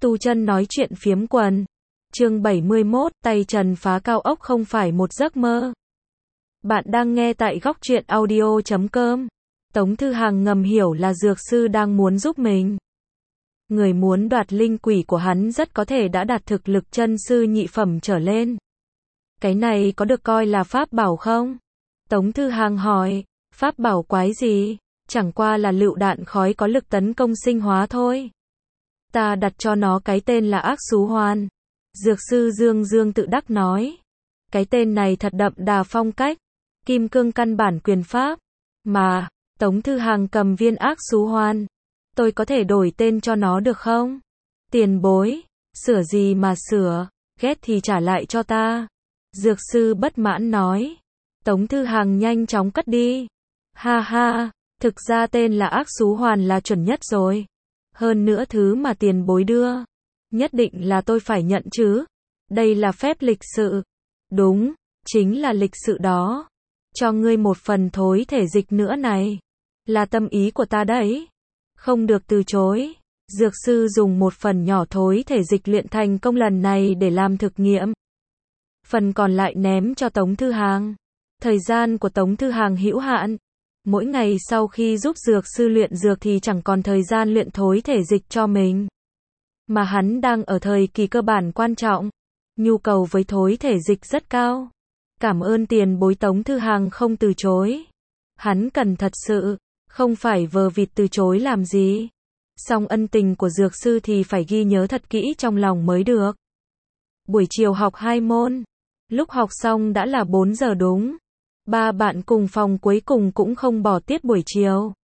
Tu chân nói chuyện phiếm quần. Chương 71, tay trần phá cao ốc không phải một giấc mơ. Bạn đang nghe tại góc truyện audio.com. Tống Thư Hằng ngầm hiểu là dược sư đang muốn giúp mình. Người muốn đoạt linh quỷ của hắn rất có thể đã đạt thực lực chân sư nhị phẩm trở lên. Cái này có được coi là pháp bảo không? Tống Thư Hằng hỏi, pháp bảo quái gì? Chẳng qua là lựu đạn khói có lực tấn công sinh hóa thôi. Ta đặt cho nó cái tên là Ác Xú Hoàn. Dược sư Dương Dương tự đắc nói. Cái tên này thật đậm đà phong cách. Kim cương căn bản quyền pháp. Mà, Tống Thư Hằng cầm viên Ác Xú Hoàn. Tôi có thể đổi tên cho nó được không? Tiền bối. Sửa gì mà sửa, ghét thì trả lại cho ta. Dược sư bất mãn nói. Tống Thư Hằng nhanh chóng cất đi. Ha ha, thực ra tên là Ác Xú Hoàn là chuẩn nhất rồi. Hơn nữa thứ mà tiền bối đưa, nhất định là tôi phải nhận chứ. Đây là phép lịch sự. Đúng, chính là lịch sự đó. Cho ngươi một phần thối thể dịch nữa này. Là tâm ý của ta đấy. Không được từ chối. Dược sư dùng một phần nhỏ thối thể dịch luyện thành công lần này để làm thực nghiệm. Phần còn lại ném cho Tống Thư Hằng. Thời gian của Tống Thư Hằng hữu hạn. Mỗi ngày sau khi giúp dược sư luyện dược thì chẳng còn thời gian luyện thối thể dịch cho mình. Mà hắn đang ở thời kỳ cơ bản quan trọng. Nhu cầu với thối thể dịch rất cao. Cảm ơn tiền bối. Tống Thư Hằng không từ chối. Hắn cần thật sự, không phải vờ vịt từ chối làm gì. Song ân tình của dược sư thì phải ghi nhớ thật kỹ trong lòng mới được. Buổi chiều học 2 môn. Lúc học xong đã là 4 giờ đúng. Ba bạn cùng phòng cuối cùng cũng không bỏ tiết buổi chiều.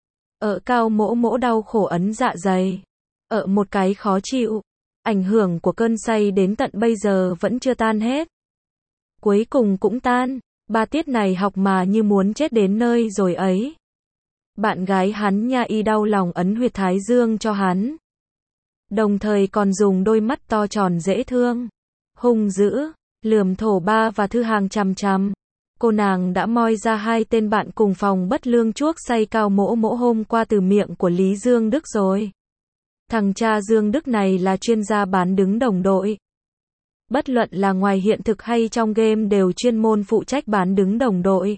Cao Mỗ Mỗ đau khổ ấn dạ dày. Một cái khó chịu. Ảnh hưởng của cơn say đến tận bây giờ vẫn chưa tan hết. Cuối cùng cũng tan. 3 tiết này học mà như muốn chết đến nơi rồi ấy. Bạn gái hắn Nha Y đau lòng ấn huyệt thái dương cho hắn. Đồng thời còn dùng đôi mắt to tròn dễ thương, hung dữ, lườm Thổ Ba và Thư Hằng chằm chằm. Cô nàng đã moi ra 2 tên bạn cùng phòng bất lương chuốc say Cao Mỗ Mỗ hôm qua từ miệng của Lý Dương Đức rồi. Thằng cha Dương Đức này là chuyên gia bán đứng đồng đội. Bất luận là ngoài hiện thực hay trong game đều chuyên môn phụ trách bán đứng đồng đội.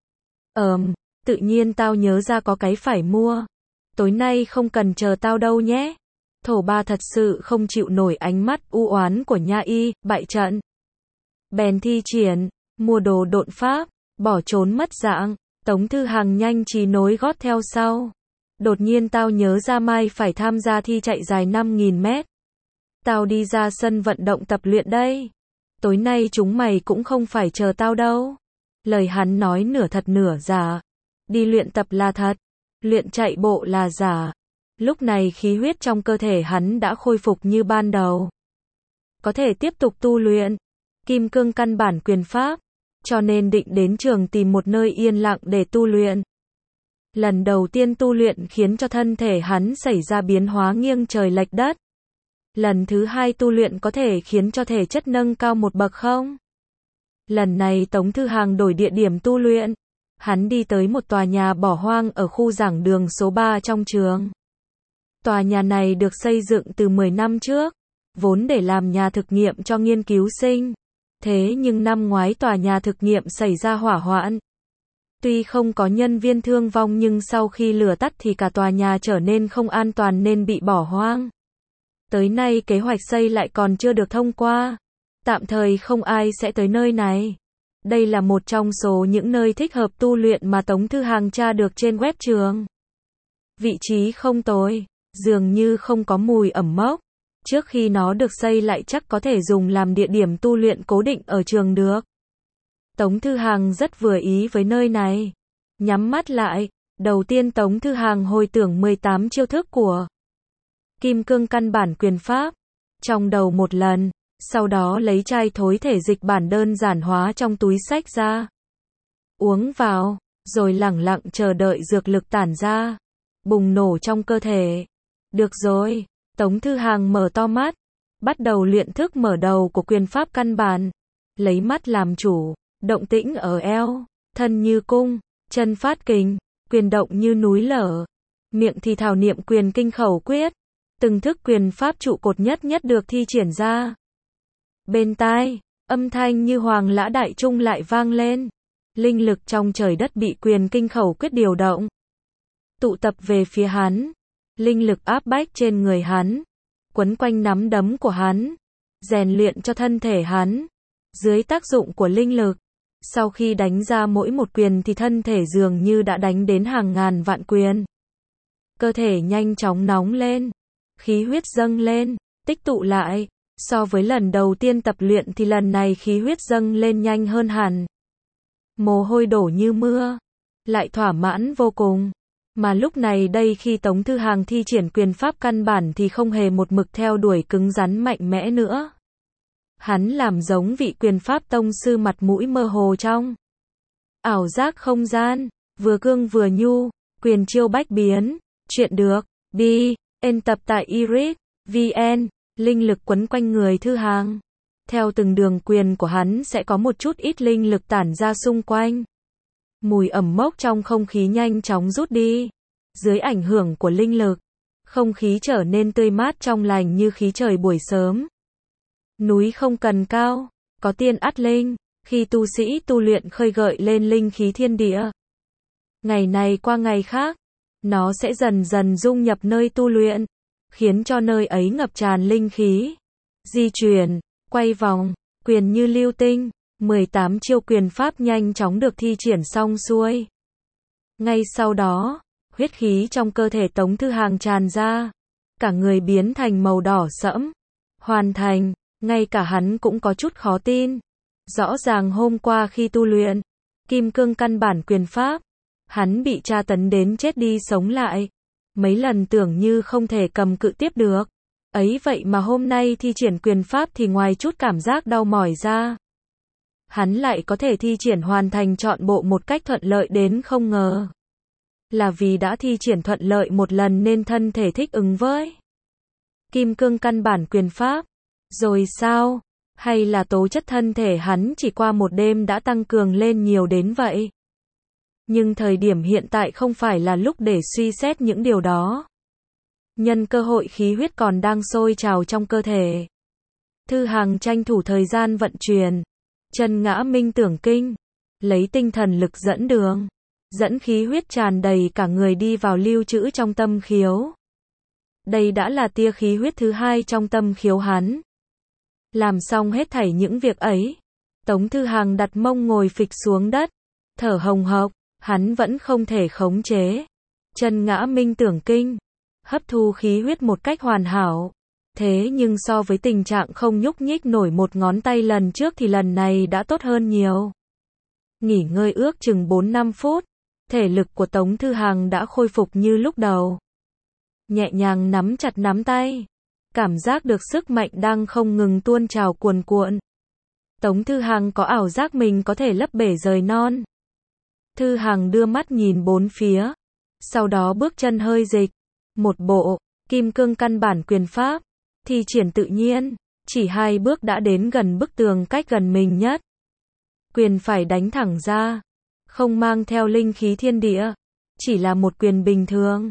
Tự nhiên tao nhớ ra có cái phải mua. Tối nay không cần chờ tao đâu nhé. Thổ Ba thật sự không chịu nổi ánh mắt u oán của Nha Y, bại trận. Bèn thi triển, mua đồ độn pháp, bỏ trốn mất dạng. Tống Thư Hằng nhanh trí nối gót theo sau. Đột nhiên tao nhớ ra mai phải tham gia thi chạy dài 5.000 mét. Tao đi ra sân vận động tập luyện đây. Tối nay chúng mày cũng không phải chờ tao đâu. Lời hắn nói nửa thật nửa giả. Đi luyện tập là thật, luyện chạy bộ là giả. Lúc này khí huyết trong cơ thể hắn đã khôi phục như ban đầu. Có thể tiếp tục tu luyện kim cương căn bản quyền pháp, cho nên định đến trường tìm một nơi yên lặng để tu luyện. Lần đầu tiên tu luyện khiến cho thân thể hắn xảy ra biến hóa nghiêng trời lệch đất. Lần thứ 2 tu luyện có thể khiến cho thể chất nâng cao một bậc không? Lần này Tống Thư Hằng đổi địa điểm tu luyện. Hắn đi tới một tòa nhà bỏ hoang ở khu giảng đường số 3 trong trường. Tòa nhà này được xây dựng từ 10 năm trước, vốn để làm nhà thực nghiệm cho nghiên cứu sinh. Thế nhưng năm ngoái tòa nhà thực nghiệm xảy ra hỏa hoạn. Tuy không có nhân viên thương vong nhưng sau khi lửa tắt thì cả tòa nhà trở nên không an toàn nên bị bỏ hoang. Tới nay kế hoạch xây lại còn chưa được thông qua. Tạm thời không ai sẽ tới nơi này. Đây là một trong số những nơi thích hợp tu luyện mà Tống Thư Hằng tra được trên web trường. Vị trí không tồi, dường như không có mùi ẩm mốc. Trước khi nó được xây lại chắc có thể dùng làm địa điểm tu luyện cố định ở trường được. Tống Thư Hằng rất vừa ý với nơi này. Nhắm mắt lại, đầu tiên Tống Thư Hằng hồi tưởng 18 chiêu thức của kim cương căn bản quyền pháp trong đầu một lần. Sau đó lấy chai thối thể dịch bản đơn giản hóa trong túi xách ra. Uống vào, rồi lẳng lặng chờ đợi dược lực tản ra. Bùng nổ trong cơ thể. Được rồi, Tống Thư Hằng mở to mắt. Bắt đầu luyện thức mở đầu của quyền pháp căn bản. Lấy mắt làm chủ, động tĩnh ở eo, thân như cung, chân phát kình, quyền động như núi lở. Miệng thì thảo niệm quyền kinh khẩu quyết. từng thức quyền pháp trụ cột nhất nhất được thi triển ra. Bên tai, âm thanh như hoàng lã đại trung lại vang lên. Linh lực trong trời đất bị quyền kinh khẩu quyết điều động, tụ tập về phía hắn. Linh lực áp bách trên người hắn, quấn quanh nắm đấm của hắn, rèn luyện cho thân thể hắn. Dưới tác dụng của linh lực, sau khi đánh ra mỗi một quyền thì thân thể dường như đã đánh đến hàng ngàn vạn quyền. Cơ thể nhanh chóng nóng lên, khí huyết dâng lên, tích tụ lại. So với lần đầu tiên tập luyện thì lần này khí huyết dâng lên nhanh hơn hẳn. Mồ hôi đổ như mưa, lại thỏa mãn vô cùng. Mà lúc này đây khi Tống Thư Hàng thi triển quyền pháp căn bản thì không hề một mực theo đuổi cứng rắn mạnh mẽ nữa. Hắn làm giống vị quyền pháp tông sư mặt mũi mơ hồ trong ảo giác không gian, vừa cương vừa nhu, quyền chiêu bách biến. Chuyện được, đi, ên tập tại iRead VN, linh lực quấn quanh người Thư Hàng. Theo từng đường quyền của hắn sẽ có một chút ít linh lực tản ra xung quanh. Mùi ẩm mốc trong không khí nhanh chóng rút đi. Dưới ảnh hưởng của linh lực, không khí trở nên tươi mát trong lành như khí trời buổi sớm. Núi không cần cao, có tiên ắt linh, khi tu sĩ tu luyện khơi gợi lên linh khí thiên địa. Ngày này qua ngày khác, nó sẽ dần dần dung nhập nơi tu luyện, khiến cho nơi ấy ngập tràn linh khí. Di chuyển, quay vòng, quyền như lưu tinh, 18 chiêu quyền pháp nhanh chóng được thi triển xong xuôi. Ngay sau đó, huyết khí trong cơ thể Tống Thư Hàng tràn ra, cả người biến thành màu đỏ sẫm. Hoàn thành, ngay cả hắn cũng có chút khó tin. Rõ ràng hôm qua khi tu luyện Kim Cương căn bản quyền pháp, hắn bị tra tấn đến chết đi sống lại. Mấy lần tưởng như không thể cầm cự tiếp được. Ấy vậy mà hôm nay thi triển quyền pháp thì ngoài chút cảm giác đau mỏi ra, hắn lại có thể thi triển hoàn thành trọn bộ một cách thuận lợi đến không ngờ. Là vì đã thi triển thuận lợi một lần nên thân thể thích ứng với Kim Cương căn bản quyền pháp. Rồi sao? Hay là tố chất thân thể hắn chỉ qua một đêm đã tăng cường lên nhiều đến vậy? Nhưng thời điểm hiện tại không phải là lúc để suy xét những điều đó. Nhân cơ hội khí huyết còn đang sôi trào trong cơ thể, Thư Hàng tranh thủ thời gian vận chuyển chân ngã minh tưởng kinh, lấy tinh thần lực dẫn đường, dẫn khí huyết tràn đầy cả người đi vào lưu trữ trong tâm khiếu. Đây đã là tia khí huyết thứ hai trong tâm khiếu hắn. Làm xong hết thảy những việc ấy, Tống Thư Hàng đặt mông ngồi phịch xuống đất, thở hồng hộc, hắn vẫn không thể khống chế chân ngã minh tưởng kinh, hấp thu khí huyết một cách hoàn hảo. Thế nhưng so với tình trạng không nhúc nhích nổi một ngón tay lần trước thì lần này đã tốt hơn nhiều. Nghỉ ngơi ước chừng 4-5 phút, thể lực của Tống Thư Hàng đã khôi phục như lúc đầu. Nhẹ nhàng nắm chặt nắm tay, cảm giác được sức mạnh đang không ngừng tuôn trào cuồn cuộn. Tống Thư Hàng có ảo giác mình có thể lấp bể rời non. Thư Hàng đưa mắt nhìn bốn phía, sau đó bước chân hơi dịch, một bộ Kim Cương căn bản quyền pháp, thi triển tự nhiên, chỉ 2 bước đã đến gần bức tường cách gần mình nhất. Quyền phải đánh thẳng ra, không mang theo linh khí thiên địa, chỉ là một quyền bình thường.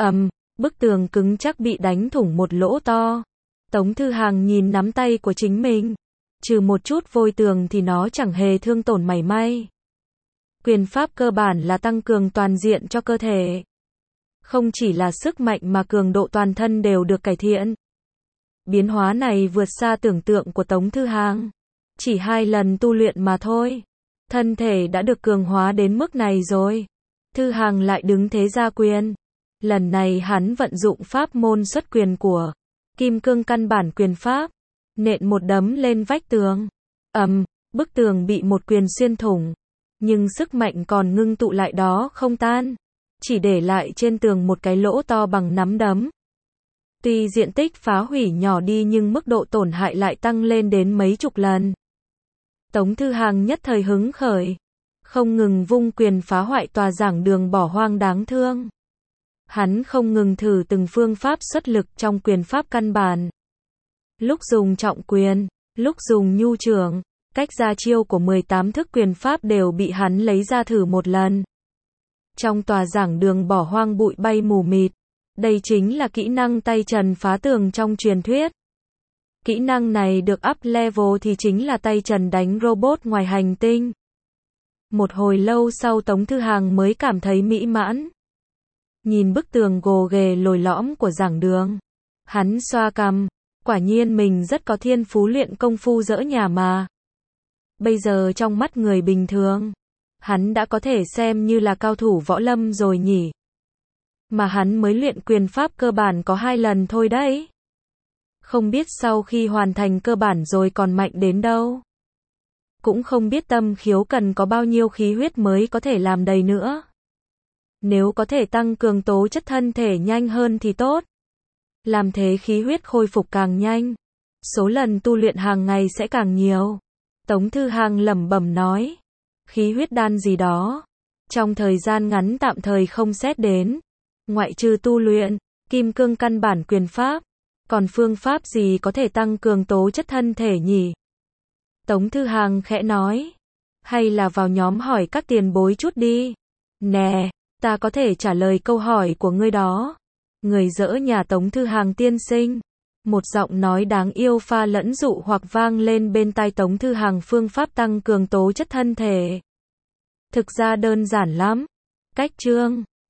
Bức tường cứng chắc bị đánh thủng một lỗ to. Tống Thư Hàng nhìn nắm tay của chính mình, trừ một chút vôi tường thì nó chẳng hề thương tổn mảy may. Quyền pháp cơ bản là tăng cường toàn diện cho cơ thể. Không chỉ là sức mạnh mà cường độ toàn thân đều được cải thiện. Biến hóa này vượt xa tưởng tượng của Tống Thư Hàng. Chỉ 2 lần tu luyện mà thôi, thân thể đã được cường hóa đến mức này rồi. Thư Hàng lại đứng thế ra quyền. Lần này hắn vận dụng pháp môn xuất quyền của Kim Cương căn bản quyền pháp, nện một đấm lên vách tường. Bức tường bị một quyền xuyên thủng, nhưng sức mạnh còn ngưng tụ lại đó không tan, chỉ để lại trên tường một cái lỗ to bằng nắm đấm. Tuy diện tích phá hủy nhỏ đi nhưng mức độ tổn hại lại tăng lên đến mấy chục lần. Tống Thư Hàng nhất thời hứng khởi, không ngừng vung quyền phá hoại tòa giảng đường bỏ hoang đáng thương. Hắn không ngừng thử từng phương pháp xuất lực trong quyền pháp căn bản. Lúc dùng trọng quyền, lúc dùng nhu trưởng, cách ra chiêu của 18 thức quyền pháp đều bị hắn lấy ra thử một lần. Trong tòa giảng đường bỏ hoang bụi bay mù mịt, Đây chính là kỹ năng tay trần phá tường trong truyền thuyết. Kỹ năng này được up level thì chính là tay trần đánh robot ngoài hành tinh. Một hồi lâu sau Tống Thư Hàng mới cảm thấy mỹ mãn. Nhìn bức tường gồ ghề lồi lõm của giảng đường. Hắn xoa cằm, quả nhiên mình rất có thiên phú luyện công phu dỡ nhà mà. Bây giờ trong mắt người bình thường, hắn đã có thể xem như là cao thủ võ lâm rồi nhỉ. Mà hắn mới luyện quyền pháp cơ bản có 2 lần thôi đấy. Không biết sau khi hoàn thành cơ bản rồi còn mạnh đến đâu. Cũng không biết tâm khiếu cần có bao nhiêu khí huyết mới có thể làm đầy nữa. Nếu có thể tăng cường tố chất thân thể nhanh hơn thì tốt. Làm thế khí huyết khôi phục càng nhanh. Số lần tu luyện hàng ngày sẽ càng nhiều. Tống Thư Hàng lẩm bẩm nói. Khí huyết đan gì đó. Trong thời gian ngắn tạm thời không xét đến. Ngoại trừ tu luyện, kim cương căn bản quyền pháp. Còn phương pháp gì có thể tăng cường tố chất thân thể nhỉ? Tống Thư Hàng khẽ nói. Hay là vào nhóm hỏi các tiền bối chút đi. Nè, ta có thể trả lời câu hỏi của ngươi đó. Người dỡ nhà Tống Thư Hàng tiên sinh. Một giọng nói đáng yêu pha lẫn dụ hoặc vang lên bên tai Tống Thư Hàng phương pháp tăng cường tố chất thân thể. Thực ra đơn giản lắm. Cách chương